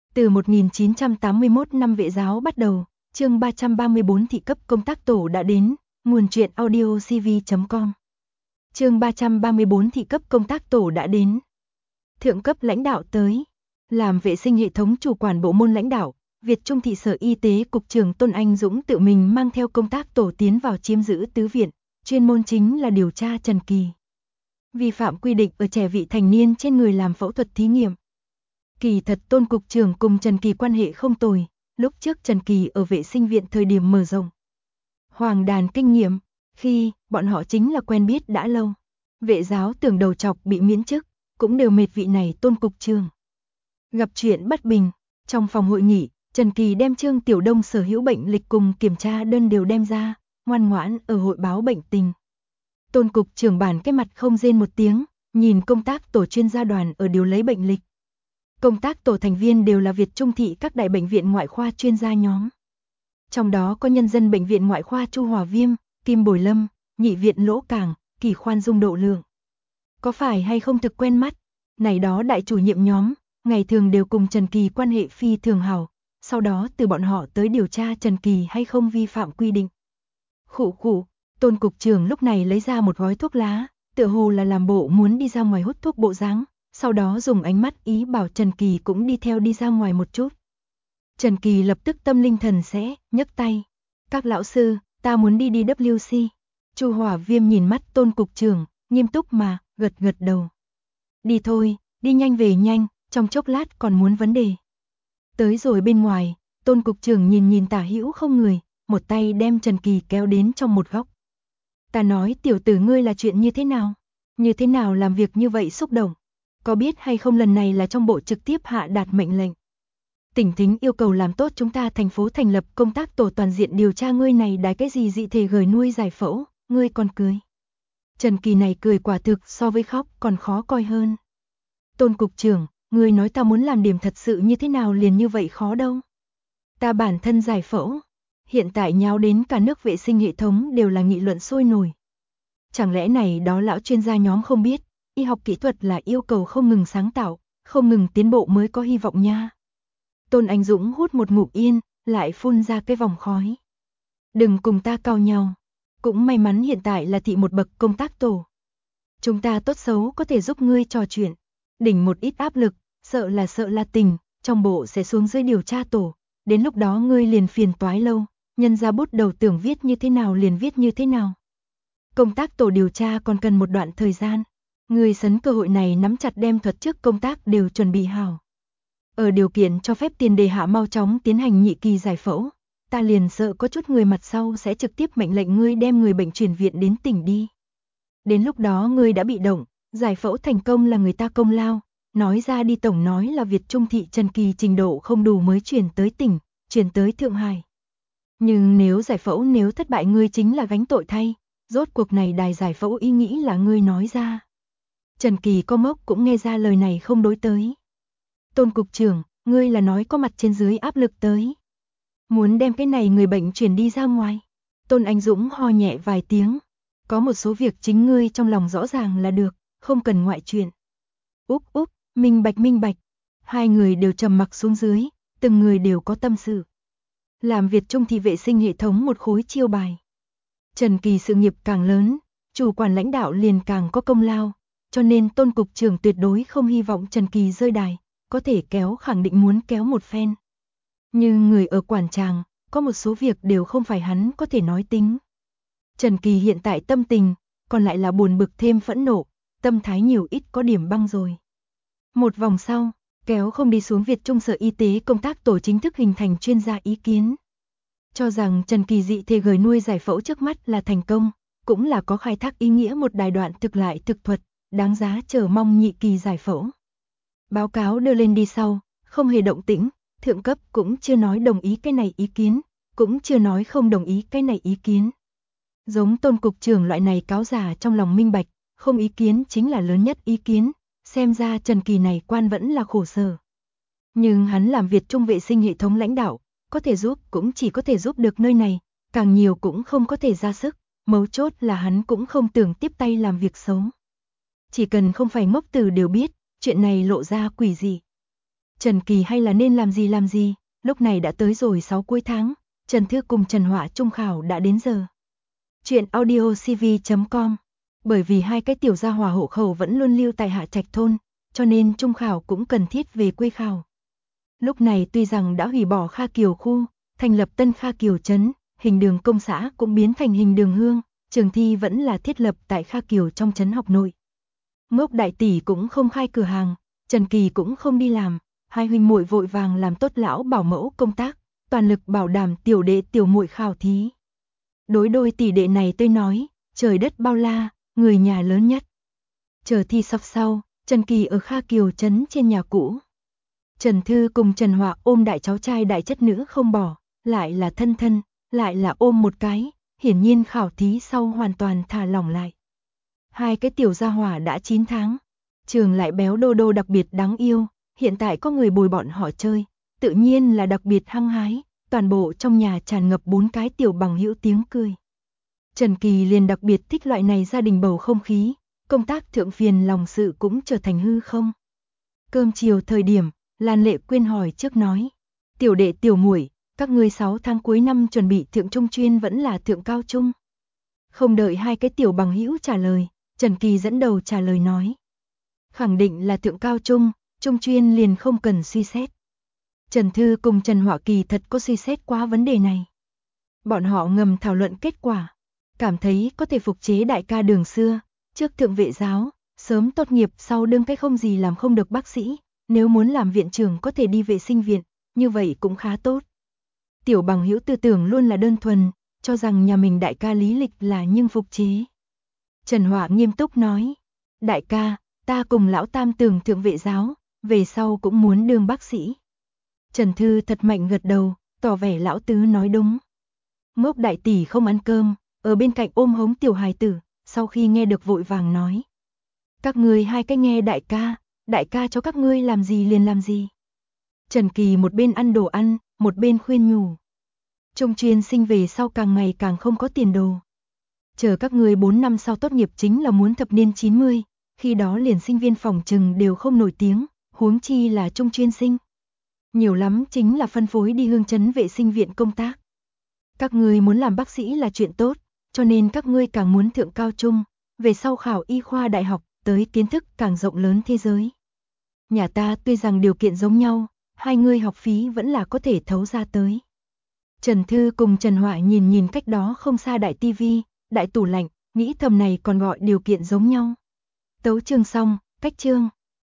Từ 1981 năm vệ giáo bắt đầu, chương 334 thị cấp công tác tổ đã đến, nguồn truyện audio cv.com. Chương 334 thị cấp công tác tổ đã đến. Thượng cấp lãnh đạo tới. Làm vệ sinh hệ thống chủ quản bộ môn lãnh đạo, Việt Trung thị Sở Y tế Cục trưởng Tôn Anh Dũng tự mình mang theo công tác tổ tiến vào chiếm giữ tứ viện, chuyên môn chính là điều tra Trần Kỳ. Vi phạm quy định ở trẻ vị thành niên trên người làm phẫu thuật thí nghiệm. Kỳ thật Tôn Cục trưởng cùng Trần Kỳ quan hệ không tồi, lúc trước Trần Kỳ ở vệ sinh viện thời điểm mở rộng Hoàng đàn kinh nghiệm, khi bọn họ chính là quen biết đã lâu. Vệ giáo tưởng đầu chọc bị miễn chức, cũng đều mệt vị này Tôn Cục trưởng. Gặp chuyện bất bình, trong phòng hội nghị, Trần Kỳ đem Trương Tiểu Đông sở hữu bệnh lịch cùng kiểm tra đơn đều đem ra, ngoan ngoãn ở hội báo bệnh tình. Tôn Cục trưởng bản cái mặt không rên một tiếng, nhìn công tác tổ chuyên gia đoàn ở điều lấy bệnh lịch. Công tác tổ thành viên đều là Việt Trung thị các đại bệnh viện ngoại khoa chuyên gia nhóm. Trong đó có nhân dân bệnh viện ngoại khoa Chu Hòa Viêm, Kim Bồi Lâm, nhị viện Lỗ Cảng, Kỳ khoan Dung Độ Lượng. Có phải hay không thực quen mắt? Này đó đại chủ nhiệm nhóm, ngày thường đều cùng Trần Kỳ quan hệ phi thường hảo, sau đó từ bọn họ tới điều tra Trần Kỳ hay không vi phạm quy định. Khụ khụ, Tôn Cục trưởng lúc này lấy ra một gói thuốc lá, tựa hồ là làm bộ muốn đi ra ngoài hút thuốc bộ dáng, sau đó dùng ánh mắt ý bảo Trần Kỳ cũng đi theo đi ra ngoài một chút. Trần Kỳ lập tức tâm linh thần sẽ, nhấc tay. Các lão sư, ta muốn đi WC. Chu Hòa Viêm nhìn mắt Tôn Cục trưởng, nghiêm túc mà, gật gật đầu. Đi thôi, đi nhanh về nhanh, trong chốc lát còn muốn vấn đề. Tới rồi bên ngoài, Tôn Cục trưởng nhìn tả hữu không người, một tay đem Trần Kỳ kéo đến trong một góc. Ta nói tiểu tử ngươi là chuyện như thế nào? Như thế nào làm việc như vậy xúc động? Có biết hay không lần này là trong bộ trực tiếp hạ đạt mệnh lệnh. Tỉnh Thính yêu cầu làm tốt chúng ta thành phố thành lập công tác tổ toàn diện điều tra ngươi này đái cái gì dị thể gửi nuôi giải phẫu, ngươi còn cười. Trần Kỳ này cười quả thực so với khóc còn khó coi hơn. Tôn Cục trưởng, ngươi nói ta muốn làm điểm thật sự như thế nào liền như vậy khó đâu. Ta bản thân giải phẫu, hiện tại nháo đến cả nước vệ sinh hệ thống đều là nghị luận sôi nổi. Chẳng lẽ này đó lão chuyên gia nhóm không biết, y học kỹ thuật là yêu cầu không ngừng sáng tạo, không ngừng tiến bộ mới có hy vọng nha. Tôn Anh Dũng hút một ngụm yên, lại phun ra cái vòng khói. Đừng cùng ta cau nhau. Cũng may mắn hiện tại là thị một bậc công tác tổ. Chúng ta tốt xấu có thể giúp ngươi trò chuyện. Đỉnh một ít áp lực, sợ là tình, trong bộ sẽ xuống dưới điều tra tổ. Đến lúc đó ngươi liền phiền toái lâu, nhân ra bút đầu tưởng viết như thế nào liền viết như thế nào. Công tác tổ điều tra còn cần một đoạn thời gian. Ngươi sấn cơ hội này nắm chặt đem thuật trước công tác đều chuẩn bị hảo. Ở điều kiện cho phép tiền đề hạ mau chóng tiến hành nhị kỳ giải phẫu, ta liền sợ có chút người mặt sau sẽ trực tiếp mệnh lệnh ngươi đem người bệnh chuyển viện đến tỉnh đi. Đến lúc đó ngươi đã bị động, giải phẫu thành công là người ta công lao, nói ra đi tổng nói là Việt Trung thị Trần Kỳ trình độ không đủ mới chuyển tới tỉnh, chuyển tới Thượng Hải. Nhưng nếu giải phẫu nếu thất bại ngươi chính là gánh tội thay, rốt cuộc này đài giải phẫu ý nghĩ là ngươi nói ra. Trần Kỳ co mốc cũng nghe ra lời này không đối tới. Tôn Cục trưởng, ngươi là nói có mặt trên dưới áp lực tới. Muốn đem cái này người bệnh chuyển đi ra ngoài. Tôn Anh Dũng ho nhẹ vài tiếng. Có một số việc chính ngươi trong lòng rõ ràng là được, không cần ngoại chuyện. Úp, minh bạch. Hai người đều trầm mặc xuống dưới, từng người đều có tâm sự. Làm Việt Trung thị vệ sinh hệ thống một khối chiêu bài. Trần Kỳ sự nghiệp càng lớn, chủ quản lãnh đạo liền càng có công lao, cho nên Tôn Cục trưởng tuyệt đối không hy vọng Trần Kỳ rơi đài. Có thể kéo khẳng định muốn kéo một phen. Nhưng người ở quản tràng, có một số việc đều không phải hắn có thể nói tính. Trần Kỳ hiện tại tâm tình, còn lại là buồn bực thêm phẫn nộ, tâm thái nhiều ít có điểm băng rồi. Một vòng sau, kéo không đi xuống Việt Trung Sở Y tế công tác tổ chính thức hình thành chuyên gia ý kiến. Cho rằng Trần Kỳ dị thể gửi nuôi giải phẫu trước mắt là thành công, cũng là có khai thác ý nghĩa một đài đoạn thực lại thực thuật, đáng giá chờ mong nhị kỳ giải phẫu. Báo cáo đưa lên đi sau, không hề động tĩnh, thượng cấp cũng chưa nói đồng ý cái này ý kiến, cũng chưa nói không đồng ý cái này ý kiến. Giống Tôn Cục trưởng loại này cáo giả trong lòng minh bạch, không ý kiến chính là lớn nhất ý kiến, xem ra Trần Kỳ này quan vẫn là khổ sở. Nhưng hắn làm Việt Trung vệ sinh hệ thống lãnh đạo, có thể giúp cũng chỉ có thể giúp được nơi này, càng nhiều cũng không có thể ra sức, mấu chốt là hắn cũng không tưởng tiếp tay làm việc xấu. Chỉ cần không phải ngốc từ đều biết, chuyện này lộ ra quỷ gì. Trần Kỳ hay là nên làm gì, lúc này đã tới rồi 6 cuối tháng, Trần Thư cùng Trần Họa trung khảo đã đến giờ. Chuyện audiocv.com. Bởi vì hai cái tiểu gia hỏa hộ khẩu vẫn luôn lưu tại Hạ Trạch thôn, cho nên trung khảo cũng cần thiết về quê khảo. Lúc này tuy rằng đã hủy bỏ Kha Kiều khu, thành lập tân Kha Kiều trấn, hình đường công xã cũng biến thành hình đường hương, trường thi vẫn là thiết lập tại Kha Kiều trong trấn học nội. Ngốc đại tỷ cũng không khai cửa hàng, Trần Kỳ cũng không đi làm, hai huynh muội vội vàng làm tốt lão bảo mẫu công tác, toàn lực bảo đảm tiểu đệ tiểu muội khảo thí. Đối đôi tỷ đệ này tôi nói, trời đất bao la, người nhà lớn nhất. Chờ thi sắp sau, Trần Kỳ ở Kha Kiều trấn trên nhà cũ. Trần Thư cùng Trần Họa ôm đại cháu trai đại chất nữ không bỏ, lại là thân thân, lại là ôm một cái, hiển nhiên khảo thí sau hoàn toàn thả lỏng lại. Hai cái tiểu gia hỏa đã 9 tháng, trường lại béo đô đô đặc biệt đáng yêu, hiện tại có người bồi bọn họ chơi, tự nhiên là đặc biệt hăng hái, toàn bộ trong nhà tràn ngập 4 cái tiểu bằng hữu tiếng cười. Trần Kỳ liền đặc biệt thích loại này gia đình bầu không khí, công tác thượng phiền lòng sự cũng trở thành hư không. Cơm chiều thời điểm, Lan Lệ Quyên hỏi trước nói, tiểu đệ tiểu muội, các ngươi 6 tháng cuối năm chuẩn bị thượng trung chuyên vẫn là thượng cao trung? Không đợi hai cái tiểu bằng hữu trả lời, Trần Kỳ dẫn đầu trả lời nói, khẳng định là thượng cao trung, trung chuyên liền không cần suy xét. Trần Thư cùng Trần Họa kỳ thật có suy xét qua vấn đề này. Bọn họ ngầm thảo luận kết quả, cảm thấy có thể phục chế đại ca đường xưa, trước thượng vệ giáo, sớm tốt nghiệp sau đương cái không gì làm không được bác sĩ, nếu muốn làm viện trưởng có thể đi vệ sinh viện, như vậy cũng khá tốt. Tiểu bằng hữu tư tưởng luôn là đơn thuần, cho rằng nhà mình đại ca lý lịch là nhưng phục chế. Trần Họa nghiêm túc nói, đại ca, ta cùng lão tam tưởng thượng vệ giáo, về sau cũng muốn đương bác sĩ. Trần Thư thật mạnh gật đầu, tỏ vẻ lão tứ nói đúng. Ngốc đại tỷ không ăn cơm, ở bên cạnh ôm hống tiểu hài tử, sau khi nghe được vội vàng nói, các ngươi hai cái nghe đại ca cho các ngươi làm gì liền làm gì. Trần Kỳ một bên ăn đồ ăn, một bên khuyên nhủ, trung chuyên sinh về sau càng ngày càng không có tiền đồ. Chờ các ngươi 4 năm sau tốt nghiệp chính là muốn thập niên 90, khi đó liền sinh viên phòng trừng đều không nổi tiếng, huống chi là trung chuyên sinh. Nhiều lắm chính là phân phối đi hương trấn vệ sinh viện công tác. Các ngươi muốn làm bác sĩ là chuyện tốt, cho nên các ngươi càng muốn thượng cao trung, về sau khảo y khoa đại học, tới kiến thức càng rộng lớn thế giới. Nhà ta tuy rằng điều kiện giống nhau, hai ngươi học phí vẫn là có thể thấu ra tới. Trần Thư cùng Trần Họa nhìn nhìn cách đó không xa đại tivi, đại tủ lạnh, nghĩ thầm này còn gọi điều kiện giống nhau. Tấu chương xong, cách chương.